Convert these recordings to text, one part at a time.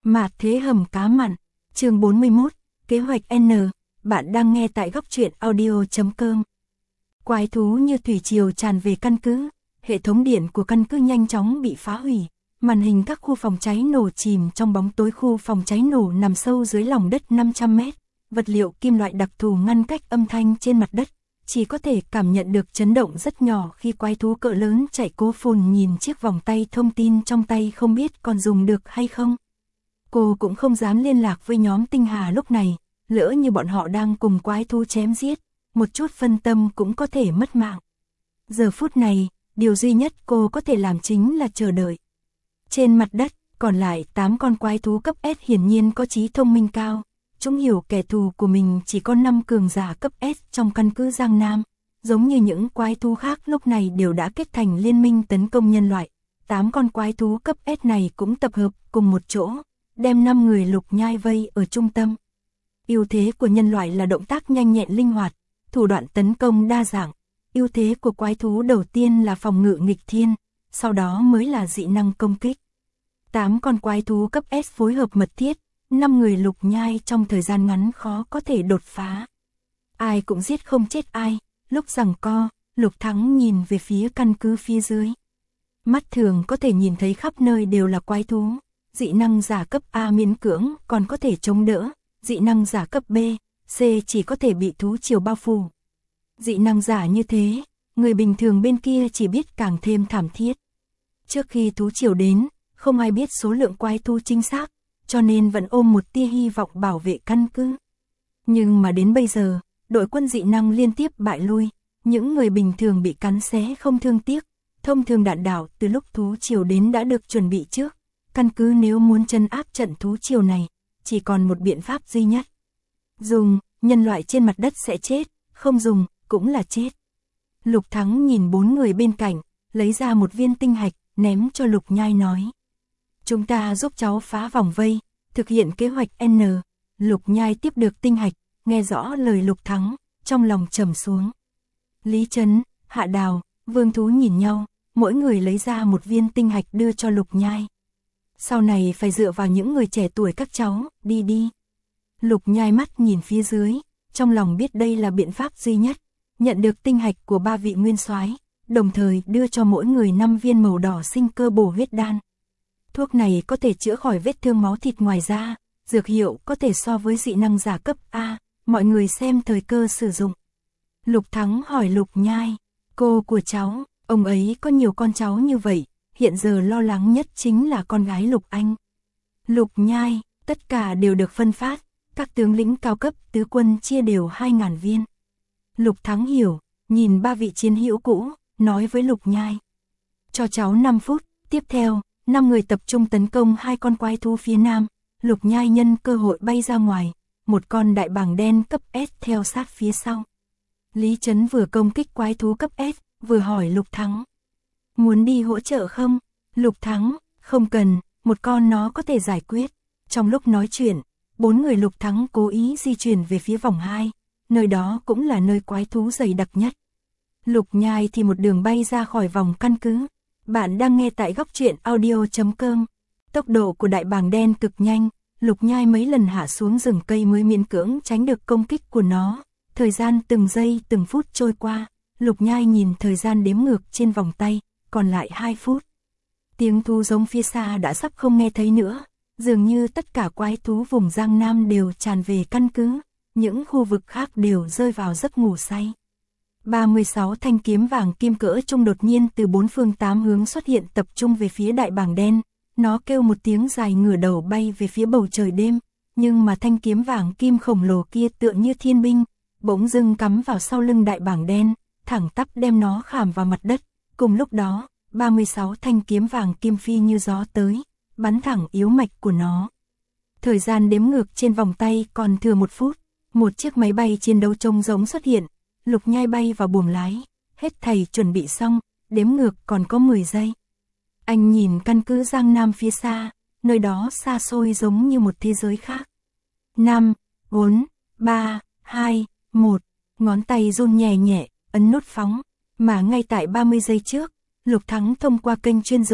Mạt thế hầm cá mặn, chương 41, kế hoạch N, bạn đang nghe tại góc truyện audio.com. Quái thú như thủy triều tràn về căn cứ, hệ thống điện của căn cứ nhanh chóng bị phá hủy, màn hình các khu phòng cháy nổ chìm trong bóng tối. Khu phòng cháy nổ nằm sâu dưới lòng đất 500 mét, vật liệu kim loại đặc thù ngăn cách âm thanh trên mặt đất, chỉ có thể cảm nhận được chấn động rất nhỏ khi quái thú cỡ lớn chạy. Cô Phồn nhìn chiếc vòng tay thông tin trong tay không biết còn dùng được hay không. Cô cũng không dám liên lạc với nhóm Tinh Hà lúc này, lỡ như bọn họ đang cùng quái thú chém giết, một chút phân tâm cũng có thể mất mạng. Giờ phút này, điều duy nhất cô có thể làm chính là chờ đợi. Trên mặt đất, còn lại 8 con quái thú cấp S hiển nhiên có trí thông minh cao. Chúng hiểu kẻ thù của mình chỉ có 5 cường giả cấp S trong căn cứ Giang Nam. Giống như những quái thú khác lúc này đều đã kết thành liên minh tấn công nhân loại. 8 con quái thú cấp S này cũng tập hợp cùng một chỗ, đem 5 người Lục Nhai vây ở trung tâm. Ưu thế của nhân loại là động tác nhanh nhẹn linh hoạt, thủ đoạn tấn công đa dạng. Ưu thế của quái thú đầu tiên là phòng ngự nghịch thiên, sau đó mới là dị năng công kích. 8 con quái thú cấp S phối hợp mật thiết, 5 người Lục Nhai trong thời gian ngắn khó có thể đột phá. Ai cũng giết không chết ai, lúc giằng co, Lục Thắng nhìn về phía căn cứ phía dưới. Mắt thường có thể nhìn thấy khắp nơi đều là quái thú, dị năng giả cấp A miễn cưỡng còn có thể chống đỡ, dị năng giả cấp B, C chỉ có thể bị thú triều bao phủ. Dị năng giả như thế, người bình thường bên kia chỉ biết càng thêm thảm thiết. Trước khi thú triều đến, không ai biết số lượng quái thú chính xác, cho nên vẫn ôm một tia hy vọng bảo vệ căn cứ. Nhưng mà đến bây giờ, đội quân dị năng liên tiếp bại lui, những người bình thường bị cắn xé không thương tiếc. Thông thường đạn đạo từ lúc thú triều đến đã được chuẩn bị trước. Căn cứ nếu muốn trấn áp trận thú triều này, chỉ còn một biện pháp duy nhất. Dùng, nhân loại trên mặt đất sẽ chết, không dùng, cũng là chết. Lục Thắng nhìn 4 người bên cạnh, lấy ra một viên tinh hạch, ném cho Lục Nhai nói. Chúng ta giúp cháu phá vòng vây, thực hiện kế hoạch N. Lục Nhai tiếp được tinh hạch, nghe rõ lời Lục Thắng, trong lòng trầm xuống. Lý Trấn, Hạ Đào, Vương Thú nhìn nhau, mỗi người lấy ra một viên tinh hạch đưa cho Lục Nhai. Sau này phải dựa vào những người trẻ tuổi các cháu, đi đi. Lục Nhai mắt nhìn phía dưới, trong lòng biết đây là biện pháp duy nhất, nhận được tinh hạch của 3 vị nguyên soái, đồng thời đưa cho mỗi người 5 viên màu đỏ sinh cơ bổ huyết đan. Thuốc này có thể chữa khỏi vết thương máu thịt, ngoài ra, dược hiệu có thể so với dị năng giả cấp A, mọi người xem thời cơ sử dụng. Lục Thắng hỏi Lục Nhai, cô của cháu, ông ấy có nhiều con cháu như vậy, hiện giờ lo lắng nhất chính là con gái Lục Anh. Lục Nhai, tất cả đều được phân phát, các tướng lĩnh cao cấp tứ quân chia đều 2.000 viên. Lục Thắng hiểu, nhìn 3 vị chiến hữu cũ, nói với Lục Nhai. Cho cháu 5 phút, tiếp theo, 5 người tập trung tấn công 2 con quái thú phía nam. Lục Nhai nhân cơ hội bay ra ngoài, một con đại bàng đen cấp S theo sát phía sau. Lý Trấn vừa công kích quái thú cấp S, vừa hỏi Lục Thắng. Muốn đi hỗ trợ không? Lục Thắng, không cần, một con nó có thể giải quyết. Trong lúc nói chuyện, 4 người Lục Thắng cố ý di chuyển về phía vòng 2, nơi đó cũng là nơi quái thú dày đặc nhất. Lục Nhai thì một đường bay ra khỏi vòng căn cứ. Bạn đang nghe tại góc truyện audio.com. Tốc độ của đại bàng đen cực nhanh, Lục Nhai mấy lần hạ xuống rừng cây mới miễn cưỡng tránh được công kích của nó. Thời gian từng giây từng phút trôi qua, Lục Nhai nhìn thời gian đếm ngược trên vòng tay, còn lại 2 phút. Tiếng thú giống phía xa đã sắp không nghe thấy nữa, dường như tất cả quái thú vùng Giang Nam đều tràn về căn cứ, những khu vực khác đều rơi vào giấc ngủ say. 36 thanh kiếm vàng kim cỡ trung đột nhiên từ 4 phương 8 hướng xuất hiện, tập trung về phía đại bàng đen. Nó kêu một tiếng dài, ngửa đầu bay về phía bầu trời đêm, nhưng mà thanh kiếm vàng kim khổng lồ kia tựa như thiên binh, bỗng dưng cắm vào sau lưng đại bàng đen, thẳng tắp đem nó khảm vào mặt đất. Cùng lúc đó, 36 thanh kiếm vàng kim phi như gió tới, bắn thẳng yếu mạch của nó. Thời gian đếm ngược trên vòng tay còn thừa 1 phút, một chiếc máy bay chiến đấu trông giống xuất hiện. Lục Nhai bay vào buồng lái, hết thảy chuẩn bị xong, đếm ngược còn có 10 giây. Anh nhìn căn cứ Giang Nam phía xa, nơi đó xa xôi giống như một thế giới khác. 5, 4, 3, 2, 1, ngón tay run nhẹ nhẹ, ấn nút phóng, mà ngay tại 30 giây trước, Lục Thắng thông qua kênh chuyên dụng,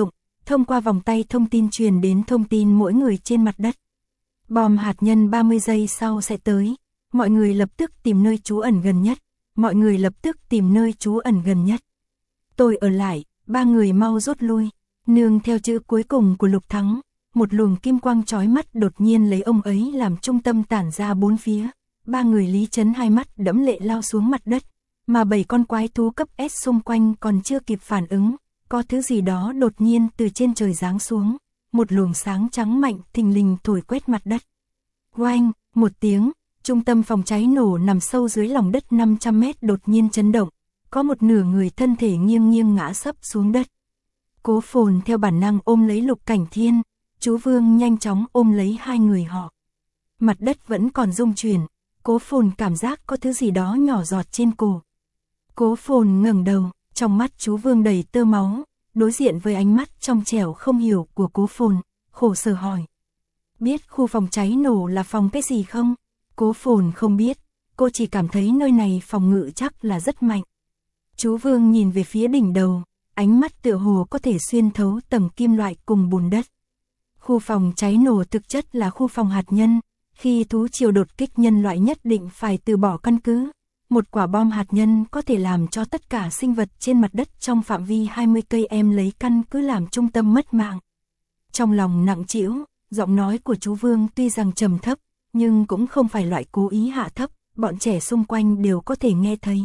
thông qua vòng tay thông tin truyền đến thông tin mỗi người trên mặt đất. Bom hạt nhân 30 giây sau sẽ tới, mọi người lập tức tìm nơi trú ẩn gần nhất, mọi người lập tức tìm nơi trú ẩn gần nhất. Tôi ở lại, ba người mau rút lui, nương theo chữ cuối cùng của Lục Thắng, một luồng kim quang chói mắt đột nhiên lấy ông ấy làm trung tâm tản ra bốn phía, ba người Lý Trấn hai mắt đẫm lệ lao xuống mặt đất, mà 7 con quái thú cấp S xung quanh còn chưa kịp phản ứng, có thứ gì đó đột nhiên từ trên trời giáng xuống, một luồng sáng trắng mạnh thình lình thổi quét mặt đất. Oanh, một tiếng, trung tâm phòng cháy nổ nằm sâu dưới lòng đất 500 mét đột nhiên chấn động, có một nửa người thân thể nghiêng nghiêng ngã sấp xuống đất. Cố Phồn theo bản năng ôm lấy Lục Cảnh Thiên, chú Vương nhanh chóng ôm lấy hai người họ. Mặt đất vẫn còn rung chuyển, Cố Phồn cảm giác có thứ gì đó nhỏ giọt trên cổ. Cố Phồn ngẩng đầu, trong mắt chú Vương đầy tơ máu, đối diện với ánh mắt trong trẻo không hiểu của Cố Phồn, khổ sở hỏi. Biết khu phòng cháy nổ là phòng cái gì không? Cố Phồn không biết, cô chỉ cảm thấy nơi này phòng ngự chắc là rất mạnh. Chú Vương nhìn về phía đỉnh đầu, ánh mắt tựa hồ có thể xuyên thấu tầng kim loại cùng bùn đất. Khu phòng cháy nổ thực chất là khu phòng hạt nhân, khi thú triều đột kích nhân loại nhất định phải từ bỏ căn cứ. Một quả bom hạt nhân có thể làm cho tất cả sinh vật trên mặt đất trong phạm vi 20 cây em lấy căn cứ làm trung tâm mất mạng. Trong lòng nặng trĩu, giọng nói của chú Vương tuy rằng trầm thấp, nhưng cũng không phải loại cố ý hạ thấp, bọn trẻ xung quanh đều có thể nghe thấy.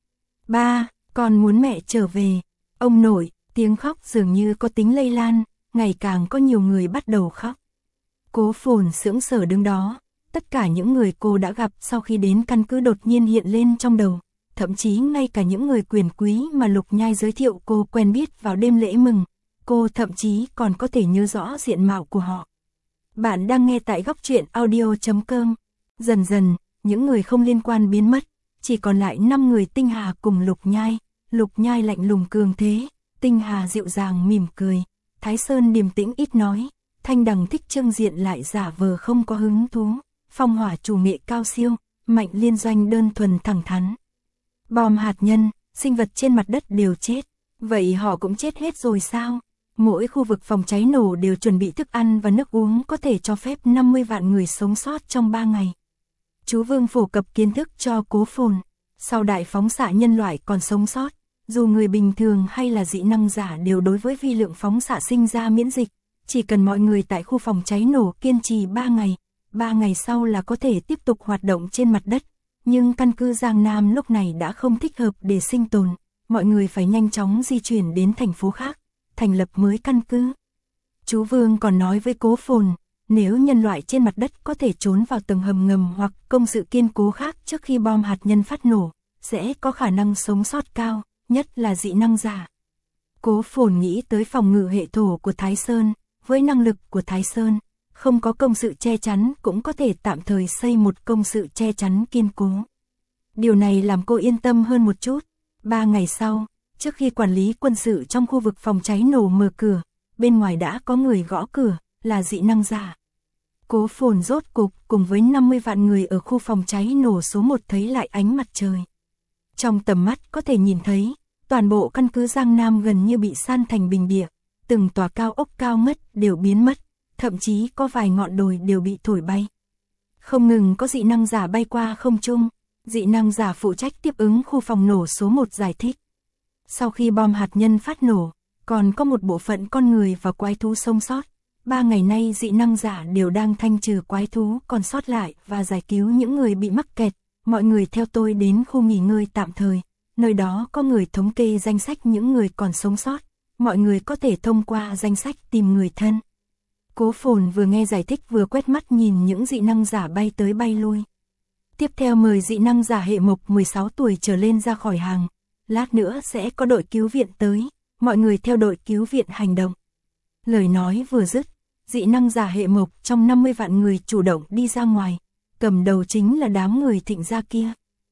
Ba, con muốn mẹ trở về. Ông nội, tiếng khóc dường như có tính lây lan, ngày càng có nhiều người bắt đầu khóc. Cố Phồn sững sờ đứng đó, tất cả những người cô đã gặp sau khi đến căn cứ đột nhiên hiện lên trong đầu, thậm chí ngay cả những người quyền quý mà Lục Nhai giới thiệu cô quen biết vào đêm lễ mừng, cô thậm chí còn có thể nhớ rõ diện mạo của họ. Bạn đang nghe tại góc truyện audio.com. Dần dần, những người không liên quan biến mất, chỉ còn lại 5 người Tinh Hà cùng Lục Nhai. Lục Nhai lạnh lùng cường thế, Tinh Hà dịu dàng mỉm cười, Thái Sơn điềm tĩnh ít nói, Thanh Đằng thích trưng diện lại giả vờ không có hứng thú, Phong Hỏa chủ nghệ cao siêu, Mạnh Liên Doanh đơn thuần thẳng thắn. Bom hạt nhân, sinh vật trên mặt đất đều chết, vậy họ cũng chết hết rồi sao? Mỗi khu vực phòng cháy nổ đều chuẩn bị thức ăn và nước uống có thể cho phép 50 vạn người sống sót trong 3 ngày. Chú Vương phổ cập kiến thức cho Cố Phồn. Sau đại phóng xạ nhân loại còn sống sót, dù người bình thường hay là dị năng giả đều đối với vi lượng phóng xạ sinh ra miễn dịch. Chỉ cần mọi người tại khu phòng cháy nổ kiên trì 3 ngày, 3 ngày sau là có thể tiếp tục hoạt động trên mặt đất. Nhưng căn cứ Giang Nam lúc này đã không thích hợp để sinh tồn, mọi người phải nhanh chóng di chuyển đến thành phố khác, thành lập mới căn cứ. Chú Vương còn nói với Cố Phồn, nếu nhân loại trên mặt đất có thể trốn vào tầng hầm ngầm hoặc công sự kiên cố khác trước khi bom hạt nhân phát nổ, sẽ có khả năng sống sót cao, nhất là dị năng giả. Cố Phồn nghĩ tới phòng ngự hệ thổ của Thái Sơn, với năng lực của Thái Sơn, không có công sự che chắn cũng có thể tạm thời xây một công sự che chắn kiên cố. Điều này làm cô yên tâm hơn một chút. 3 ngày sau, trước khi quản lý quân sự trong khu vực phòng cháy nổ mở cửa, bên ngoài đã có người gõ cửa, là dị năng giả. Cố Phồn rốt cục cùng với 50 vạn người ở khu phòng cháy nổ số 1 thấy lại ánh mặt trời. Trong tầm mắt có thể nhìn thấy, toàn bộ căn cứ Giang Nam gần như bị san thành bình địa, từng tòa cao ốc cao ngất đều biến mất, thậm chí có vài ngọn đồi đều bị thổi bay. Không ngừng có dị năng giả bay qua không trung, dị năng giả phụ trách tiếp ứng khu phòng nổ số 1 giải thích. Sau khi bom hạt nhân phát nổ, còn có một bộ phận con người và quái thú sống sót. 3 ngày nay dị năng giả đều đang thanh trừ quái thú còn sót lại và giải cứu những người bị mắc kẹt. Mọi người theo tôi đến khu nghỉ ngơi tạm thời, nơi đó có người thống kê danh sách những người còn sống sót. Mọi người có thể thông qua danh sách tìm người thân. Cố Phồn vừa nghe giải thích vừa quét mắt nhìn những dị năng giả bay tới bay lui. Tiếp theo mời dị năng giả hệ mộc 16 tuổi trở lên ra khỏi hàng. Lát nữa sẽ có đội cứu viện tới, mọi người theo đội cứu viện hành động. Lời nói vừa dứt, dị năng giả hệ mộc trong 50 vạn người chủ động đi ra ngoài, cầm đầu chính là đám người Thịnh gia kia.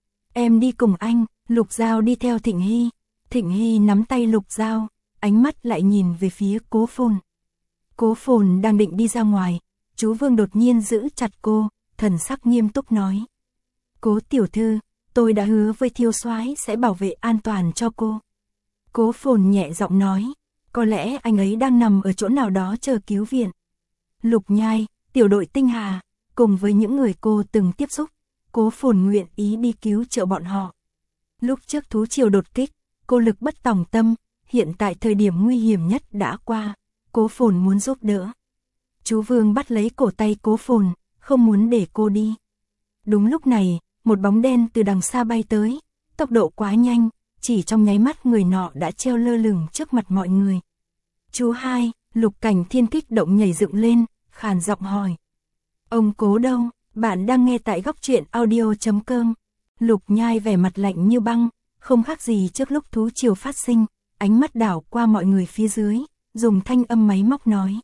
Em đi cùng anh, Lục Giao đi theo Thịnh Hy. Thịnh Hy nắm tay Lục Giao, ánh mắt lại nhìn về phía Cố Phồn. Cố Phồn đang định đi ra ngoài, chú Vương đột nhiên giữ chặt cô, thần sắc nghiêm túc nói. Cố tiểu thư, tôi đã hứa với Thiêu Soái sẽ bảo vệ an toàn cho cô. Cố Phồn nhẹ giọng nói. Có lẽ anh ấy đang nằm ở chỗ nào đó chờ cứu viện. Lục Nhai, tiểu đội Tinh Hà, cùng với những người cô từng tiếp xúc, Cố Phồn nguyện ý đi cứu trợ bọn họ. Lúc trước thú triều đột kích, cô lực bất tòng tâm, hiện tại thời điểm nguy hiểm nhất đã qua, Cố Phồn muốn giúp đỡ. Chú Vương bắt lấy cổ tay Cố Phồn, không muốn để cô đi. Đúng lúc này, một bóng đen từ đằng xa bay tới, tốc độ quá nhanh, chỉ trong nháy mắt người nọ đã treo lơ lửng trước mặt mọi người. Chú hai, Lục Cảnh Thiên kích động nhảy dựng lên, khàn giọng hỏi. Ông Cố đâu? Bạn đang nghe tại góc truyện audio.com. Lục Nhai vẻ mặt lạnh như băng, không khác gì trước lúc thú triều phát sinh, ánh mắt đảo qua mọi người phía dưới, dùng thanh âm máy móc nói.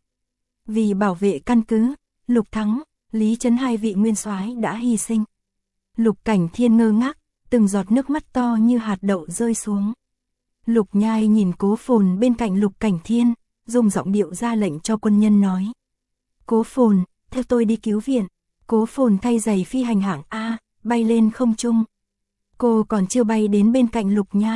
Vì bảo vệ căn cứ, Lục Thắng, Lý Trấn hai vị nguyên soái đã hy sinh. Lục Cảnh Thiên ngơ ngác, từng giọt nước mắt to như hạt đậu rơi xuống. Lục Nhai nhìn Cố Phồn bên cạnh Lục Cảnh Thiên, dùng giọng điệu ra lệnh cho quân nhân nói. Cố Phồn, theo tôi đi cứu viện. Cố Phồn thay giày phi hành hạng A, bay lên không trung. Cô còn chưa bay đến bên cạnh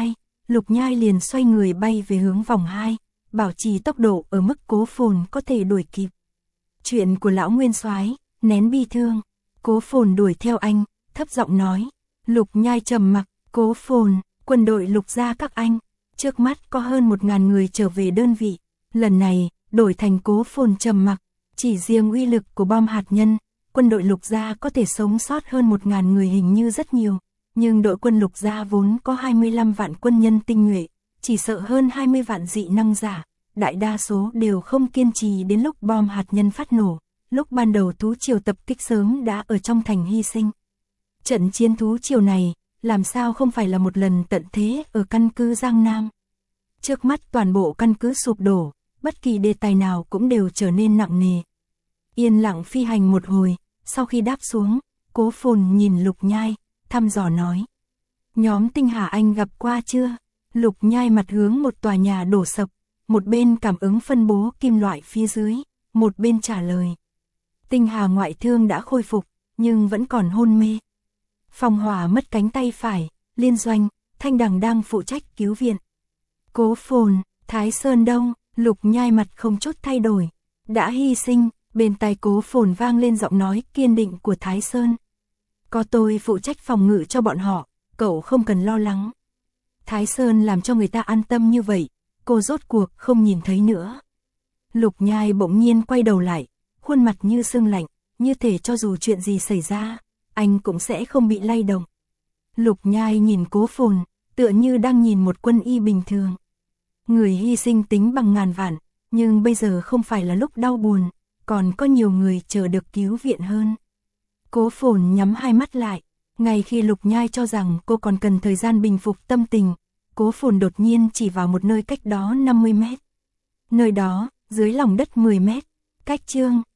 Lục Nhai liền xoay người bay về hướng vòng 2, bảo trì tốc độ ở mức Cố Phồn có thể đuổi kịp. Chuyện của lão nguyên soái, nén bi thương. Cố Phồn đuổi theo anh, thấp giọng nói. Lục Nhai trầm mặc. Cố Phồn, quân đội Lục gia các anh, trước mắt có hơn 1000 người trở về đơn vị. Lần này, đổi thành Cố Phồn trầm mặc. Chỉ riêng uy lực của bom hạt nhân, quân đội Lục gia có thể sống sót hơn 1000 người hình như rất nhiều. Nhưng đội quân Lục gia vốn có 25 vạn quân nhân tinh nhuệ, chỉ sợ hơn 20 vạn dị năng giả. Đại đa số đều không kiên trì đến lúc bom hạt nhân phát nổ. Lúc ban đầu thú triều tập kích sớm đã ở trong thành hy sinh. Trận chiến thú triều này, làm sao không phải là một lần tận thế ở căn cứ Giang Nam. Trước mắt toàn bộ căn cứ sụp đổ, bất kỳ đề tài nào cũng đều trở nên nặng nề. Yên lặng phi hành một hồi, sau khi đáp xuống, Cố Phồn nhìn Lục Nhai, thăm dò nói. Nhóm Tinh Hà anh gặp qua chưa? Lục Nhai mặt hướng một tòa nhà đổ sập, một bên cảm ứng phân bố kim loại phía dưới, một bên trả lời. Tinh Hà ngoại thương đã khôi phục, nhưng vẫn còn hôn mê. Phong Hỏa mất cánh tay phải, liên doanh, Thanh Đằng đang phụ trách cứu viện. Cố Phồn, Thái Sơn đâu? Lục Nhai mặt không chút thay đổi. Đã hy sinh, bên tai Cố Phồn vang lên giọng nói kiên định của Thái Sơn. Có tôi phụ trách phòng ngự cho bọn họ, cậu không cần lo lắng. Thái Sơn làm cho người ta an tâm như vậy, cô rốt cuộc không nhìn thấy nữa. Lục Nhai bỗng nhiên quay đầu lại, khuôn mặt như sương lạnh, như thể cho dù chuyện gì xảy ra, anh cũng sẽ không bị lay động. Lục Nhai nhìn Cố Phồn, tựa như đang nhìn một quân y bình thường. Người hy sinh tính bằng ngàn vạn, nhưng bây giờ không phải là lúc đau buồn, còn có nhiều người chờ được cứu viện hơn. Cố Phồn nhắm hai mắt lại, ngay khi Lục Nhai cho rằng cô còn cần thời gian bình phục tâm tình, Cố Phồn đột nhiên chỉ vào một nơi cách đó 50 mét. Nơi đó, dưới lòng đất 10 mét, cách Trương